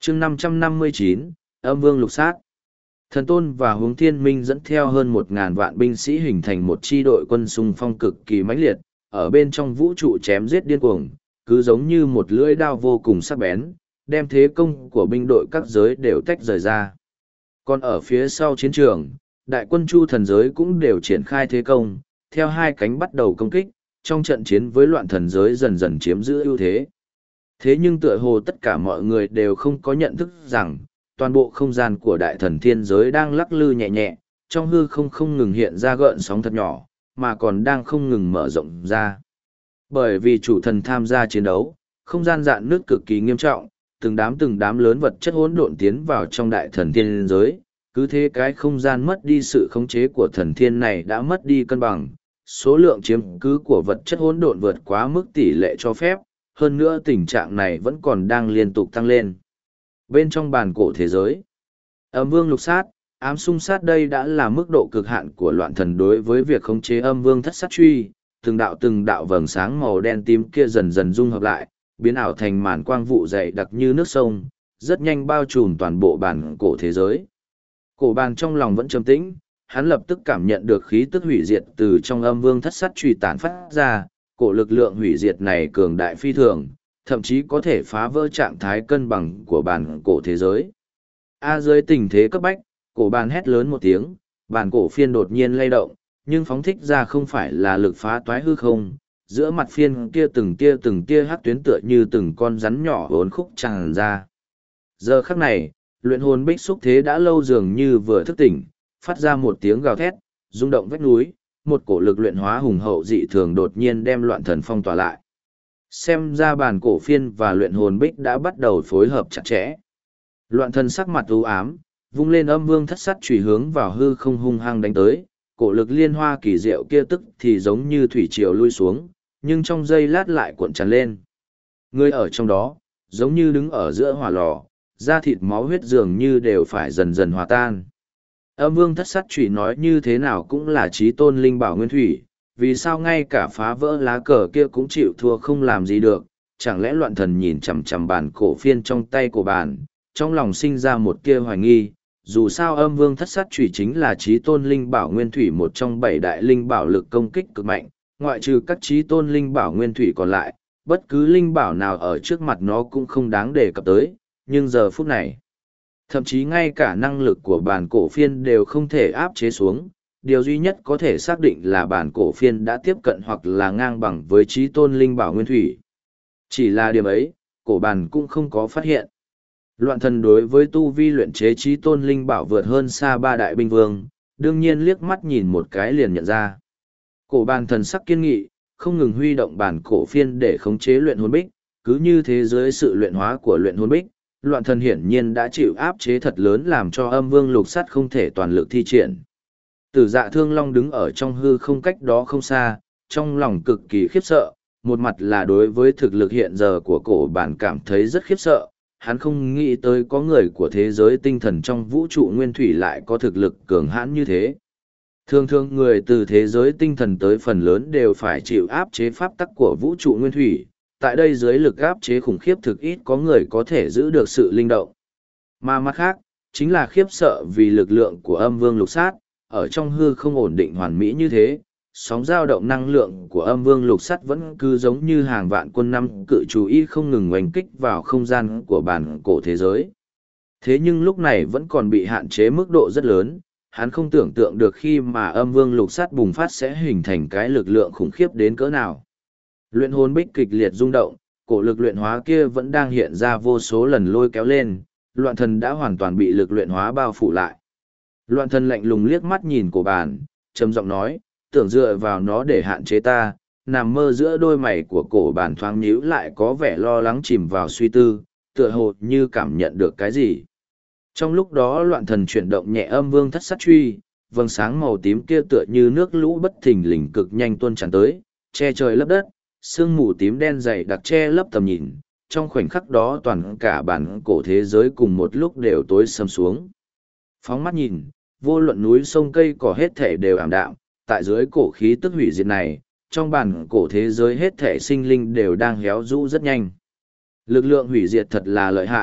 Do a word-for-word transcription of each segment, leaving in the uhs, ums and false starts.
chương năm trăm năm mươi chín, âm vương lục sát. Thần Tôn và Hướng Thiên Minh dẫn theo hơn một ngàn vạn binh sĩ hình thành một chi đội quân xung phong cực kỳ mãnh liệt, ở bên trong vũ trụ chém giết điên cuồng, cứ giống như một lưỡi đao vô cùng sắc bén, đem thế công của binh đội các giới đều tách rời ra. Còn ở phía sau chiến trường, đại quân Chu thần giới cũng đều triển khai thế công, theo hai cánh bắt đầu công kích, trong trận chiến với loạn thần giới dần dần chiếm giữ ưu thế. Thế nhưng tựa hồ tất cả mọi người đều không có nhận thức rằng, toàn bộ không gian của đại thần thiên giới đang lắc lư nhẹ nhẹ, trong hư không không ngừng hiện ra gợn sóng thật nhỏ, mà còn đang không ngừng mở rộng ra. Bởi vì chủ thần tham gia chiến đấu, không gian dạn nước cực kỳ nghiêm trọng, từng đám từng đám lớn vật chất hỗn độn tiến vào trong đại thần thiên giới, cứ thế cái không gian mất đi sự khống chế của thần thiên này đã mất đi cân bằng, số lượng chiếm cứ của vật chất hỗn độn vượt quá mức tỷ lệ cho phép, hơn nữa tình trạng này vẫn còn đang liên tục tăng lên. Bên trong bàn cổ thế giới, âm vương lục sát, ám xung sát đây đã là mức độ cực hạn của loạn thần đối với việc khống chế âm vương thất sát truy, từng đạo từng đạo vầng sáng màu đen tím kia dần dần dung hợp lại, biến ảo thành màn quang vụ dày đặc như nước sông, rất nhanh bao trùm toàn bộ bàn cổ thế giới. Cổ bàn trong lòng vẫn trầm tĩnh, hắn lập tức cảm nhận được khí tức hủy diệt từ trong âm vương thất sát truy tản phát ra, cổ lực lượng hủy diệt này cường đại phi thường, thậm chí có thể phá vỡ trạng thái cân bằng của bàn cổ thế giới. A dưới tình thế cấp bách, cổ bàn hét lớn một tiếng, bàn cổ phiên đột nhiên lay động, nhưng phóng thích ra không phải là lực phá toái hư không, giữa mặt phiên kia từng tia từng tia hắc tuyến tựa như từng con rắn nhỏ hốn khúc tràn ra. Giờ khắc này, luyện hồn bích xúc thế đã lâu dường như vừa thức tỉnh, phát ra một tiếng gào thét, rung động vách núi, một cổ lực luyện hóa hùng hậu dị thường đột nhiên đem loạn thần phong tỏa lại. Xem ra bàn cổ phiên và luyện hồn bích đã bắt đầu phối hợp chặt chẽ. Loạn thần sắc mặt u ám, vung lên âm vương thất sắt chùy hướng vào hư không hung hăng đánh tới, cổ lực liên hoa kỳ diệu kia tức thì giống như thủy triều lui xuống, nhưng trong giây lát lại cuộn tràn lên. Người ở trong đó, giống như đứng ở giữa hỏa lò, da thịt máu huyết dường như đều phải dần dần hòa tan. Âm vương thất sắt chùy nói như thế nào cũng là chí tôn linh bảo nguyên thủy, vì sao ngay cả phá vỡ lá cờ kia cũng chịu thua không làm gì được, chẳng lẽ loạn thần nhìn chằm chằm bàn cổ phiên trong tay của bàn, trong lòng sinh ra một kia hoài nghi, dù sao âm vương thất sát chùy chính là chí tôn linh bảo nguyên thủy một trong bảy đại linh bảo lực công kích cực mạnh, ngoại trừ các chí tôn linh bảo nguyên thủy còn lại, bất cứ linh bảo nào ở trước mặt nó cũng không đáng đề cập tới, nhưng giờ phút này, thậm chí ngay cả năng lực của bản cổ phiên đều không thể áp chế xuống, điều duy nhất có thể xác định là bản cổ phiên đã tiếp cận hoặc là ngang bằng với chí tôn linh bảo nguyên thủy. Chỉ là điểm ấy, cổ bản cũng không có phát hiện. Loạn thần đối với tu vi luyện chế chí tôn linh bảo vượt hơn xa ba đại binh vương, đương nhiên liếc mắt nhìn một cái liền nhận ra. Cổ bản thần sắc kiên nghị, không ngừng huy động bản cổ phiên để khống chế luyện hồn bích, cứ như thế dưới sự luyện hóa của luyện hồn bích, loạn thần hiển nhiên đã chịu áp chế thật lớn làm cho âm vương lục sắt không thể toàn lực thi triển. Tử dạ thương long đứng ở trong hư không cách đó không xa, trong lòng cực kỳ khiếp sợ, một mặt là đối với thực lực hiện giờ của cổ bản cảm thấy rất khiếp sợ, hắn không nghĩ tới có người của thế giới tinh thần trong vũ trụ nguyên thủy lại có thực lực cường hãn như thế. Thường thường người từ thế giới tinh thần tới phần lớn đều phải chịu áp chế pháp tắc của vũ trụ nguyên thủy, tại đây dưới lực áp chế khủng khiếp thực ít có người có thể giữ được sự linh động. Mà mặt khác, chính là khiếp sợ vì lực lượng của âm vương lục sát, ở trong hư không ổn định hoàn mỹ như thế, sóng dao động năng lượng của âm vương lục sắt vẫn cứ giống như hàng vạn quân năm cự chú ý không ngừng oanh kích vào không gian của bản cổ thế giới. Thế nhưng lúc này vẫn còn bị hạn chế mức độ rất lớn, hắn không tưởng tượng được khi mà âm vương lục sắt bùng phát sẽ hình thành cái lực lượng khủng khiếp đến cỡ nào. Luyện hồn bích kịch liệt rung động, cổ lực luyện hóa kia vẫn đang hiện ra vô số lần lôi kéo lên, loạn thần đã hoàn toàn bị lực luyện hóa bao phủ lại. Loạn thần lạnh lùng liếc mắt nhìn cổ bàn, trầm giọng nói, tưởng dựa vào nó để hạn chế ta, nằm mơ giữa đôi mày của cổ bàn thoáng nhíu lại có vẻ lo lắng chìm vào suy tư, tựa hồ như cảm nhận được cái gì. Trong lúc đó loạn thần chuyển động nhẹ âm vương thất sát truy, vầng sáng màu tím kia tựa như nước lũ bất thình lình cực nhanh tuôn tràn tới, che trời lấp đất, sương mù tím đen dày đặc che lấp tầm nhìn, trong khoảnh khắc đó toàn cả bản cổ thế giới cùng một lúc đều tối sầm xuống. Phóng mắt nhìn, vô luận núi sông cây cỏ hết thể đều ảm đạm, tại dưới cổ khí tức hủy diệt này, trong bản cổ thế giới hết thể sinh linh đều đang héo rũ rất nhanh. Lực lượng hủy diệt thật là lợi hại,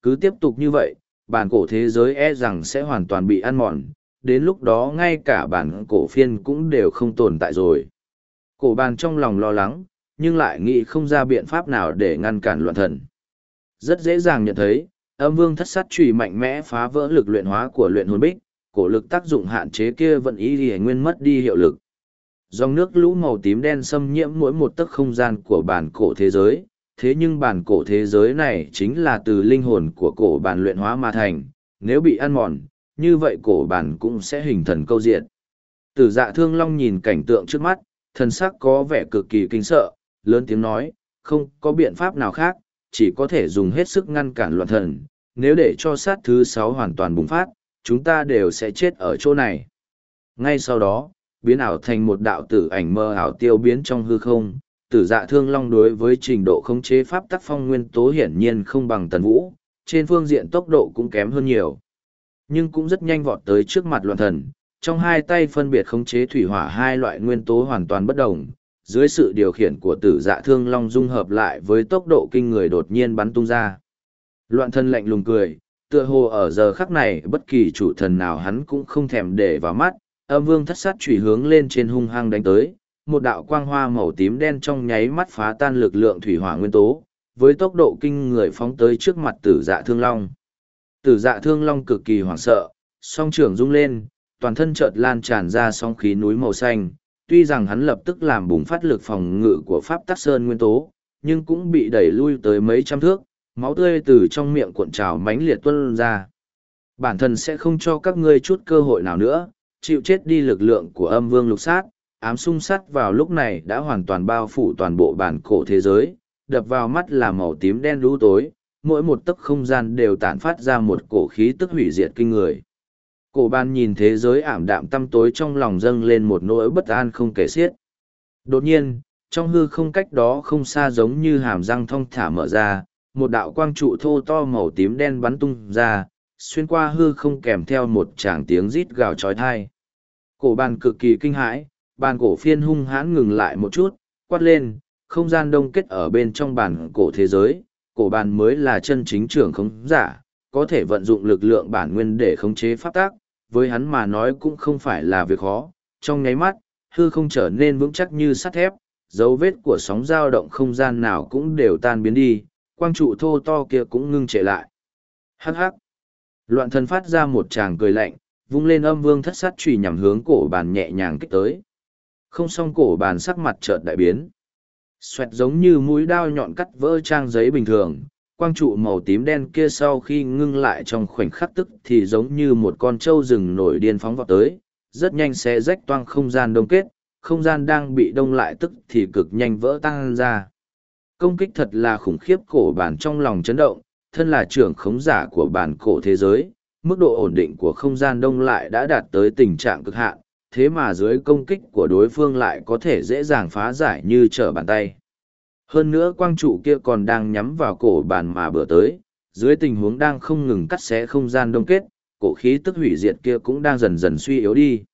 Cứ tiếp tục như vậy, bản cổ thế giới e rằng sẽ hoàn toàn bị ăn mòn, đến lúc đó ngay cả bản cổ phiên cũng đều không tồn tại rồi. Cổ bàn trong lòng lo lắng, nhưng lại nghĩ không ra biện pháp nào để ngăn cản loạn thần. Rất dễ dàng nhận thấy, âm vương thất sát chùy mạnh mẽ phá vỡ lực luyện hóa của luyện hồn bích, cổ lực tác dụng hạn chế kia vẫn ý thì nguyên mất đi hiệu lực. Dòng nước lũ màu tím đen xâm nhiễm mỗi một tấc không gian của bản cổ thế giới, thế nhưng bản cổ thế giới này chính là từ linh hồn của cổ bản luyện hóa mà thành, nếu bị ăn mòn, như vậy cổ bản cũng sẽ hình thần câu diện. Tử Dạ Thương Long nhìn cảnh tượng trước mắt, thần sắc có vẻ cực kỳ kinh sợ, lớn tiếng nói, không có biện pháp nào khác, chỉ có thể dùng hết sức ngăn cản loạn thần, nếu để cho sát thứ sáu hoàn toàn bùng phát, chúng ta đều sẽ chết ở chỗ này. Ngay sau đó, biến ảo thành một đạo tử ảnh mơ ảo tiêu biến trong hư không, Tử Dạ Thương Long đối với trình độ khống chế pháp tắc phong nguyên tố hiển nhiên không bằng Tần Vũ, trên phương diện tốc độ cũng kém hơn nhiều. Nhưng cũng rất nhanh vọt tới trước mặt loạn thần, trong hai tay phân biệt khống chế thủy hỏa hai loại nguyên tố hoàn toàn bất đồng, dưới sự điều khiển của Tử Dạ Thương Long dung hợp lại với tốc độ kinh người đột nhiên bắn tung ra. Loạn thần lạnh lùng cười, tựa hồ ở giờ khắc này bất kỳ chủ thần nào hắn cũng không thèm để vào mắt, âm vương thất sát chủy hướng lên trên hung hăng đánh tới, một đạo quang hoa màu tím đen trong nháy mắt phá tan lực lượng thủy hỏa nguyên tố, với tốc độ kinh người phóng tới trước mặt Tử Dạ Thương Long. Tử Dạ Thương Long cực kỳ hoảng sợ, song trưởng rung lên, toàn thân chợt lan tràn ra sóng khí núi màu xanh, tuy rằng hắn lập tức làm bùng phát lực phòng ngự của pháp tắc sơn nguyên tố, nhưng cũng bị đẩy lui tới mấy trăm thước, máu tươi từ trong miệng cuộn trào mãnh liệt tuôn ra. Bản thân sẽ không cho các ngươi chút cơ hội nào nữa, chịu chết đi. Lực lượng của âm vương lục sát, ám xung sát vào lúc này đã hoàn toàn bao phủ toàn bộ bản cổ thế giới, đập vào mắt là màu tím đen lũ tối, mỗi một tấc không gian đều tản phát ra một cổ khí tức hủy diệt kinh người. Cổ ban nhìn thế giới ảm đạm tăm tối trong lòng dâng lên một nỗi bất an không kể xiết. Đột nhiên, trong hư không cách đó không xa giống như hàm răng thong thả mở ra, một đạo quang trụ thô to màu tím đen bắn tung ra, xuyên qua hư không kèm theo một tràng tiếng rít gào chói tai. Cổ bàn cực kỳ kinh hãi, bàn cổ phiên hung hãn ngừng lại một chút, quát lên, không gian đông kết ở bên trong bản cổ thế giới, cổ bàn mới là chân chính trưởng khống giả, có thể vận dụng lực lượng bản nguyên để khống chế pháp tác, với hắn mà nói cũng không phải là việc khó. Trong nháy mắt, hư không trở nên vững chắc như sắt thép, dấu vết của sóng dao động không gian nào cũng đều tan biến đi, quang trụ thô to kia cũng ngưng trệ lại. Hắc hắc. Loạn thần phát ra một tràng cười lạnh, vung lên âm vương thất sát chùy nhằm hướng cổ bàn nhẹ nhàng kích tới. Không xong, cổ bàn sắc mặt chợt đại biến. Xoẹt giống như mũi đao nhọn cắt vỡ trang giấy bình thường, quang trụ màu tím đen kia sau khi ngưng lại trong khoảnh khắc tức thì giống như một con trâu rừng nổi điên phóng vào tới, rất nhanh sẽ rách toang không gian đông kết, không gian đang bị đông lại tức thì cực nhanh vỡ tan ra. Công kích thật là khủng khiếp, cổ bản trong lòng chấn động, thân là trưởng khống giả của bản cổ thế giới, mức độ ổn định của không gian đông lại đã đạt tới tình trạng cực hạn, thế mà dưới công kích của đối phương lại có thể dễ dàng phá giải như trở bàn tay. Hơn nữa quang trụ kia còn đang nhắm vào cổ bàn mà bữa tới, dưới tình huống đang không ngừng cắt xé không gian đông kết, cổ khí tức hủy diệt kia cũng đang dần dần suy yếu đi.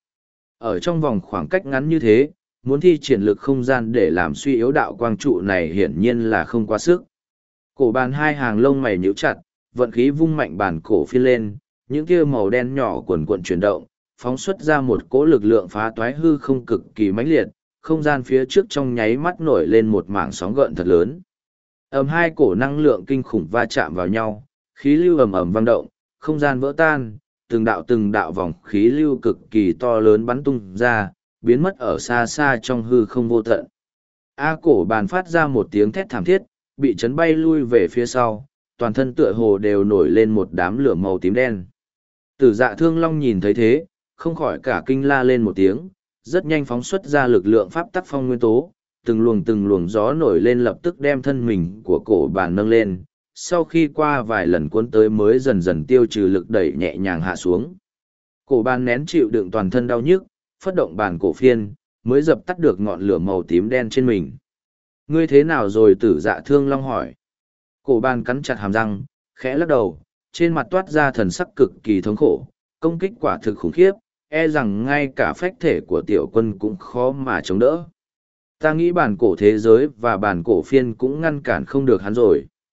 Ở trong vòng khoảng cách ngắn như thế, muốn thi triển lực không gian để làm suy yếu đạo quang trụ này hiển nhiên là không quá sức. Cổ bàn hai hàng lông mày nhíu chặt, vận khí vung mạnh bàn cổ phiên lên, những kia màu đen nhỏ quần quần chuyển động, phóng xuất ra một cỗ lực lượng phá toái hư không cực kỳ mãnh liệt, không gian phía trước trong nháy mắt nổi lên một mảng sóng gợn thật lớn. Ầm hai cổ năng lượng kinh khủng va chạm vào nhau, khí lưu ầm ầm vang động, không gian vỡ tan, từng đạo từng đạo vòng khí lưu cực kỳ to lớn bắn tung ra, biến mất ở xa xa trong hư không vô tận. A cổ bàn phát ra một tiếng thét thảm thiết, bị chấn bay lui về phía sau, toàn thân tựa hồ đều nổi lên một đám lửa màu tím đen. Tử Dạ Thương Long nhìn thấy thế, không khỏi cả kinh la lên một tiếng, rất nhanh phóng xuất ra lực lượng pháp tắc phong nguyên tố, từng luồng từng luồng gió nổi lên lập tức đem thân mình của cổ bàn nâng lên, sau khi qua vài lần cuốn tới mới dần dần tiêu trừ lực đẩy nhẹ nhàng hạ xuống. Cổ bàn nén chịu đựng toàn thân đau nhức, phất động bàn cổ phiên, mới dập tắt được ngọn lửa màu tím đen trên mình. Ngươi thế nào rồi? Tử Dạ Thương Long hỏi. Cổ bàn cắn chặt hàm răng, khẽ lắc đầu, trên mặt toát ra thần sắc cực kỳ thống khổ, công kích quả thực khủng khiếp, e rằng ngay cả phách thể của tiểu quân cũng khó mà chống đỡ. Ta nghĩ bản cổ thế giới và bản cổ phiên cũng ngăn cản không được hắn rồi.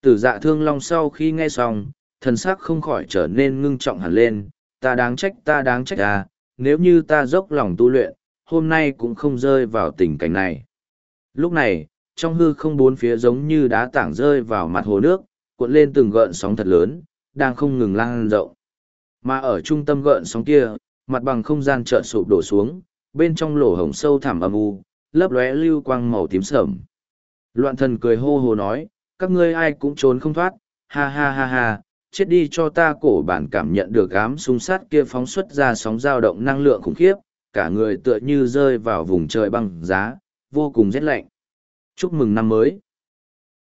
Tử Dạ Thương Long sau khi nghe xong, thần sắc không khỏi trở nên ngưng trọng hẳn lên, ta đáng trách ta đáng trách à, nếu như ta dốc lòng tu luyện, hôm nay cũng không rơi vào tình cảnh này. Lúc này, trong hư không bốn phía giống như đá tảng rơi vào mặt hồ nước, cuộn lên từng gợn sóng thật lớn, đang không ngừng lan rộng. Mà ở trung tâm gợn sóng kia, mặt bằng không gian chợt sụp đổ xuống, bên trong lỗ hổng sâu thẳm âm u, lấp lóe lưu quang màu tím sẫm. Loạn thần cười hô hô nói, các ngươi ai cũng trốn không thoát, ha ha ha ha, chết đi cho ta. Cổ bản cảm nhận được ám xung sát kia phóng xuất ra sóng dao động năng lượng khủng khiếp, cả người tựa như rơi vào vùng trời băng giá, vô cùng rét lạnh. Chúc mừng năm mới.